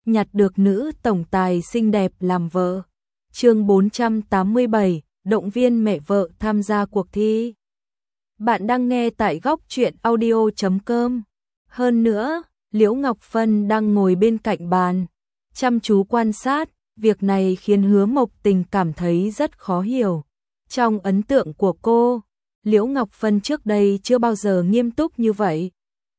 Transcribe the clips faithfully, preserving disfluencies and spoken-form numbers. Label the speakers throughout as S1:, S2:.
S1: nhặt được nữ tổng tài xinh đẹp làm vợ. Chương bốn trăm tám mươi bảy, động viên mẹ vợ tham gia cuộc thi. Bạn đang nghe tại góc truyện audio chấm com. Hơn nữa, Liễu Ngọc Phân đang ngồi bên cạnh bàn, chăm chú quan sát, việc này khiến Hứa Mộc Tình cảm thấy rất khó hiểu. Trong ấn tượng của cô, Liễu Ngọc Phân trước đây chưa bao giờ nghiêm túc như vậy.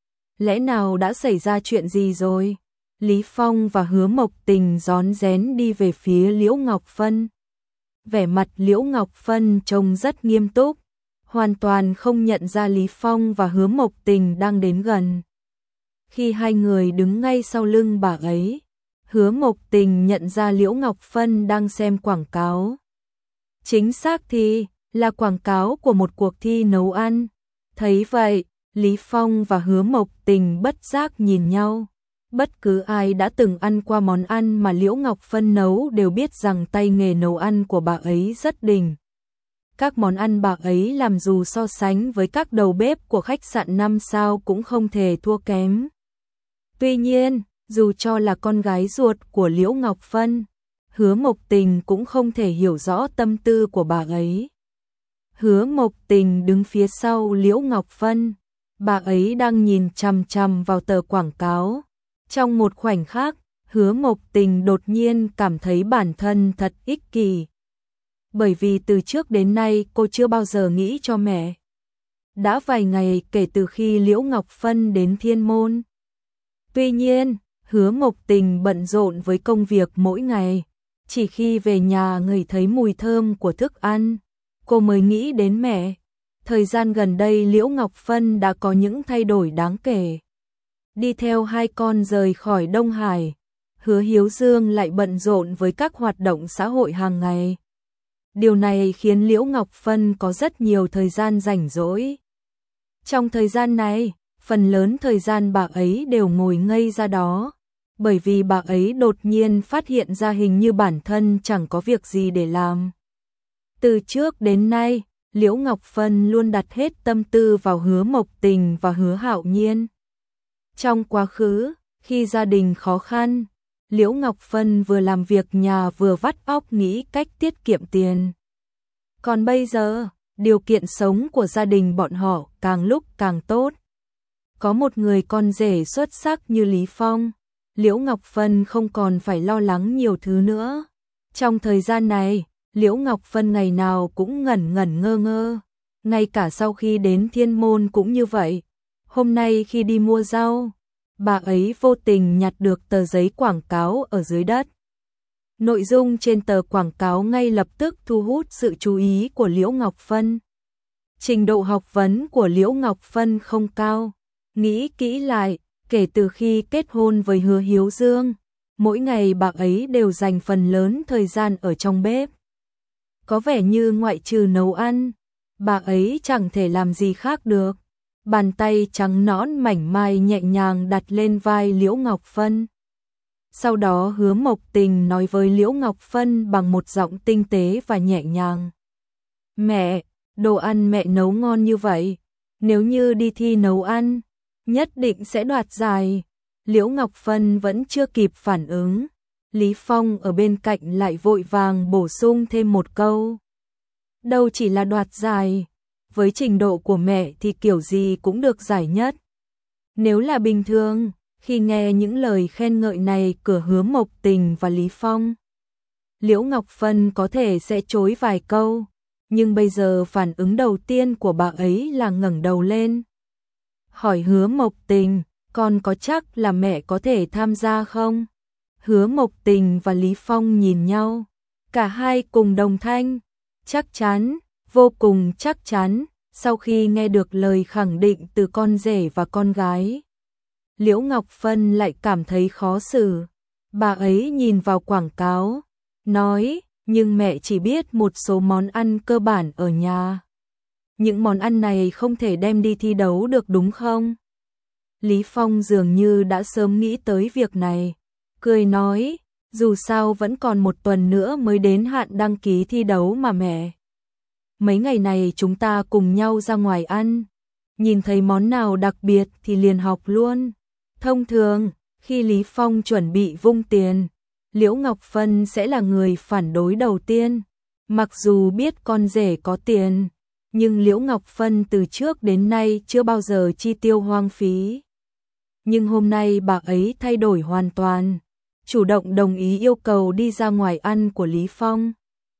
S1: Lẽ nào đã xảy ra chuyện gì rồi? Lý Phong và Hứa Mộc Tình rón rén đi về phía Liễu Ngọc Phân. Vẻ mặt Liễu Ngọc Phân trông rất nghiêm túc, hoàn toàn không nhận ra Lý Phong và Hứa Mộc Tình đang đến gần. Khi hai người đứng ngay sau lưng bà ấy, Hứa Mộc Tình nhận ra Liễu Ngọc Phân đang xem quảng cáo. Chính xác thì là quảng cáo của một cuộc thi nấu ăn. Thấy vậy, Lý Phong và Hứa Mộc Tình bất giác nhìn nhau. Bất cứ ai đã từng ăn qua món ăn mà Liễu Ngọc Phân nấu đều biết rằng tay nghề nấu ăn của bà ấy rất đỉnh. Các món ăn bà ấy làm dù so sánh với các đầu bếp của khách sạn năm sao cũng không thể thua kém. Tuy nhiên, dù cho là con gái ruột của Liễu Ngọc Phân, Hứa Mộc Tình cũng không thể hiểu rõ tâm tư của bà ấy. Hứa Mộc Tình đứng phía sau Liễu Ngọc Phân, bà ấy đang nhìn chằm chằm vào tờ quảng cáo. Trong một khoảnh khắc, Hứa Mộc Tình đột nhiên cảm thấy bản thân thật ích kỷ. Bởi vì từ trước đến nay cô chưa bao giờ nghĩ cho mẹ. Đã vài ngày kể từ khi Liễu Ngọc Phân đến Thiên Môn. Tuy nhiên, Hứa Mộc Tình bận rộn với công việc mỗi ngày. Chỉ khi về nhà ngửi thấy mùi thơm của thức ăn, cô mới nghĩ đến mẹ. Thời gian gần đây Liễu Ngọc Phân đã có những thay đổi đáng kể. Đi theo hai con rời khỏi Đông Hải, Hứa Hiếu Dương lại bận rộn với các hoạt động xã hội hàng ngày. Điều này khiến Liễu Ngọc Phân có rất nhiều thời gian rảnh rỗi. Trong thời gian này, phần lớn thời gian bà ấy đều ngồi ngây ra đó, bởi vì bà ấy đột nhiên phát hiện ra hình như bản thân chẳng có việc gì để làm. Từ trước đến nay, Liễu Ngọc Phân luôn đặt hết tâm tư vào Hứa Mộc Tình và Hứa Hạo Nhiên. Trong quá khứ, khi gia đình khó khăn, Liễu Ngọc Phân vừa làm việc nhà vừa vắt óc nghĩ cách tiết kiệm tiền. Còn bây giờ, điều kiện sống của gia đình bọn họ càng lúc càng tốt. Có một người con rể xuất sắc như Lý Phong, Liễu Ngọc Phân không còn phải lo lắng nhiều thứ nữa. Trong thời gian này, Liễu Ngọc Phân ngày nào cũng ngẩn ngẩn ngơ ngơ. Ngay cả sau khi đến Thiên Môn cũng như vậy. Hôm nay khi đi mua rau, bà ấy vô tình nhặt được tờ giấy quảng cáo ở dưới đất. Nội dung trên tờ quảng cáo ngay lập tức thu hút sự chú ý của Liễu Ngọc Phân. Trình độ học vấn của Liễu Ngọc Phân không cao. Nghĩ kỹ lại, kể từ khi kết hôn với Hứa Hiếu Dương, mỗi ngày bà ấy đều dành phần lớn thời gian ở trong bếp. Có vẻ như ngoại trừ nấu ăn, bà ấy chẳng thể làm gì khác được. Bàn tay trắng nõn mảnh mai nhẹ nhàng đặt lên vai Liễu Ngọc Phân. Sau đó Hứa Mộc Tình nói với Liễu Ngọc Phân bằng một giọng tinh tế và nhẹ nhàng. Mẹ, đồ ăn mẹ nấu ngon như vậy, nếu như đi thi nấu ăn, nhất định sẽ đoạt giải. Liễu Ngọc Phân vẫn chưa kịp phản ứng. Lý Phong ở bên cạnh lại vội vàng bổ sung thêm một câu. Đâu chỉ là đoạt giải, với trình độ của mẹ thì kiểu gì cũng được giải nhất. Nếu là bình thường, khi nghe những lời khen ngợi này của Hứa Mộc Tình và Lý Phong, Liễu Ngọc Phân có thể sẽ chối vài câu, nhưng bây giờ phản ứng đầu tiên của bà ấy là ngẩng đầu lên. Hỏi Hứa Mộc Tình, con có chắc là mẹ có thể tham gia không? Hứa Mộc Tình và Lý Phong nhìn nhau, cả hai cùng đồng thanh, chắc chắn, vô cùng chắc chắn. Sau khi nghe được lời khẳng định từ con rể và con gái, Liễu Ngọc Phân lại cảm thấy khó xử. Bà ấy nhìn vào quảng cáo, nói, nhưng mẹ chỉ biết một số món ăn cơ bản ở nhà. Những món ăn này không thể đem đi thi đấu được đúng không? Lý Phong dường như đã sớm nghĩ tới việc này, cười nói, dù sao vẫn còn một tuần nữa mới đến hạn đăng ký thi đấu mà mẹ. Mấy ngày này chúng ta cùng nhau ra ngoài ăn, nhìn thấy món nào đặc biệt thì liền học luôn. Thông thường, Khi Lý Phong chuẩn bị vung tiền, Liễu Ngọc Phân sẽ là người phản đối đầu tiên. Mặc dù biết con rể có tiền, nhưng Liễu Ngọc Phân từ trước đến nay chưa bao giờ chi tiêu hoang phí. Nhưng hôm nay bà ấy thay đổi hoàn toàn, chủ động đồng ý yêu cầu đi ra ngoài ăn của Lý Phong.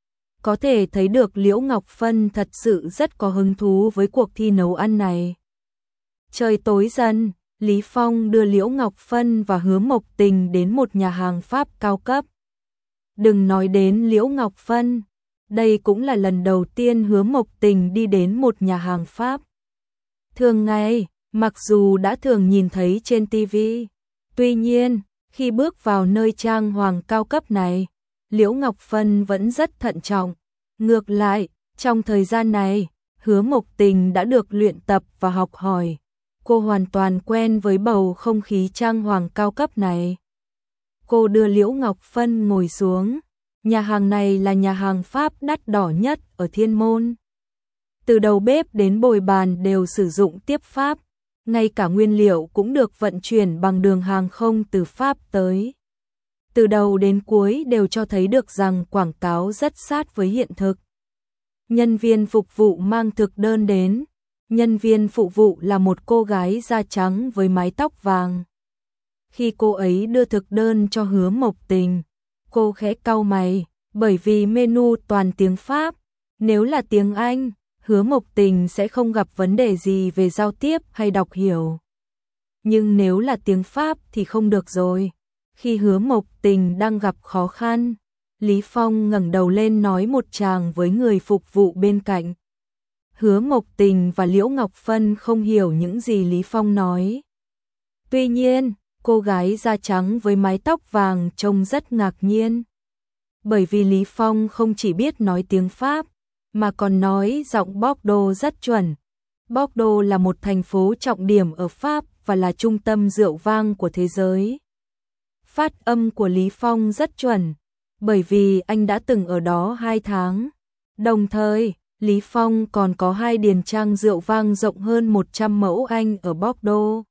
S1: Có thể thấy được Liễu Ngọc Phân thật sự rất có hứng thú với cuộc thi nấu ăn này. Trời tối dần, Lý Phong đưa Liễu Ngọc Phân và Hứa Mộc Tình đến một nhà hàng Pháp cao cấp. Đừng nói đến Liễu Ngọc Phân, đây cũng là lần đầu tiên Hứa Mộc Tình đi đến một nhà hàng Pháp. Thường ngày, mặc dù đã thường nhìn thấy trên ti vi, tuy nhiên, khi bước vào nơi trang hoàng cao cấp này, Liễu Ngọc Phân vẫn rất thận trọng. Ngược lại, trong thời gian này, Hứa Mộc Tình đã được luyện tập và học hỏi. Cô hoàn toàn quen với bầu không khí trang hoàng cao cấp này. Cô đưa Liễu Ngọc Phân ngồi xuống. Nhà hàng này là nhà hàng Pháp đắt đỏ nhất ở Thiên Môn. Từ đầu bếp đến bồi bàn đều sử dụng tiếp Pháp. Ngay cả nguyên liệu cũng được vận chuyển bằng đường hàng không từ Pháp tới. Từ đầu đến cuối đều cho thấy được rằng quảng cáo rất sát với hiện thực. Nhân viên phục vụ mang thực đơn đến. Nhân viên phục vụ là một cô gái da trắng với mái tóc vàng. Khi cô ấy đưa thực đơn cho Hứa Mộc Tình, cô khẽ cau mày, bởi vì menu toàn tiếng Pháp. Nếu là tiếng Anh, Hứa Mộc Tình sẽ không gặp vấn đề gì về giao tiếp hay đọc hiểu. Nhưng nếu là tiếng Pháp thì không được rồi. Khi Hứa Mộc Tình đang gặp khó khăn, Lý Phong ngẩng đầu lên nói một tràng với người phục vụ bên cạnh. Hứa Mộc Tình và Liễu Ngọc Phân không hiểu những gì Lý Phong nói. Tuy nhiên, cô gái da trắng với mái tóc vàng trông rất ngạc nhiên. Bởi vì Lý Phong không chỉ biết nói tiếng Pháp, mà còn nói giọng Bordeaux rất chuẩn. Bordeaux là một thành phố trọng điểm ở Pháp và là trung tâm rượu vang của thế giới. Phát âm của Lý Phong rất chuẩn, bởi vì anh đã từng ở đó hai tháng. Đồng thời, Lý Phong còn có hai điền trang rượu vang rộng hơn một trăm mẫu Anh ở Bordeaux.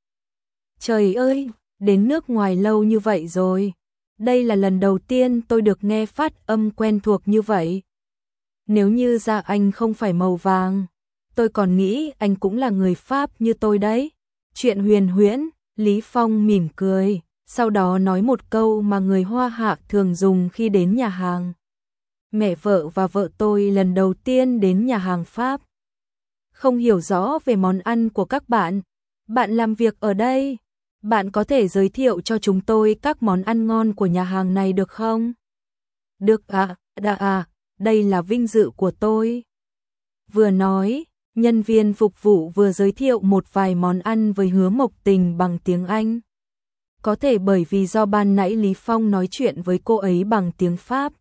S1: Trời ơi, đến nước ngoài lâu như vậy rồi. Đây là lần đầu tiên tôi được nghe phát âm quen thuộc như vậy. Nếu như da anh không phải màu vàng, tôi còn nghĩ anh cũng là người Pháp như tôi đấy. Chuyện huyền huyễn, Lý Phong mỉm cười, sau đó nói một câu mà người Hoa Hạ thường dùng khi đến nhà hàng. Mẹ vợ và vợ tôi lần đầu tiên đến nhà hàng Pháp. Không hiểu rõ về món ăn của các bạn. Bạn làm việc ở đây. Bạn có thể giới thiệu cho chúng tôi các món ăn ngon của nhà hàng này được không? Được ạ, à, à, đây là vinh dự của tôi. Vừa nói, nhân viên phục vụ vừa giới thiệu một vài món ăn với Hứa Mộc Tình bằng tiếng Anh. Có thể bởi vì do ban nãy Lý Phong nói chuyện với cô ấy bằng tiếng Pháp,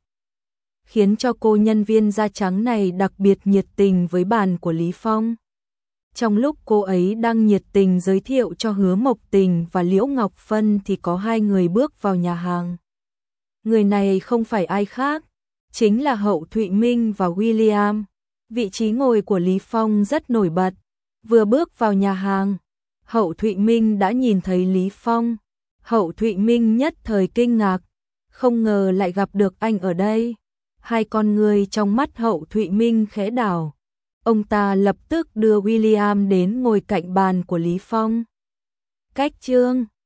S1: khiến cho cô nhân viên da trắng này đặc biệt nhiệt tình với bàn của Lý Phong. Trong lúc cô ấy đang nhiệt tình giới thiệu cho Hứa Mộc Tình và Liễu Ngọc Phân thì có hai người bước vào nhà hàng. Người này không phải ai khác, chính là Hậu Thụy Minh và William. Vị trí ngồi của Lý Phong rất nổi bật. Vừa bước vào nhà hàng, Hậu Thụy Minh đã nhìn thấy Lý Phong. Hậu Thụy Minh nhất thời kinh ngạc, không ngờ lại gặp được anh ở đây. Hai con người trong mắt Hậu Thụy Minh khẽ đảo. Ông ta lập tức đưa William đến ngồi cạnh bàn của Lý Phong. Cách chương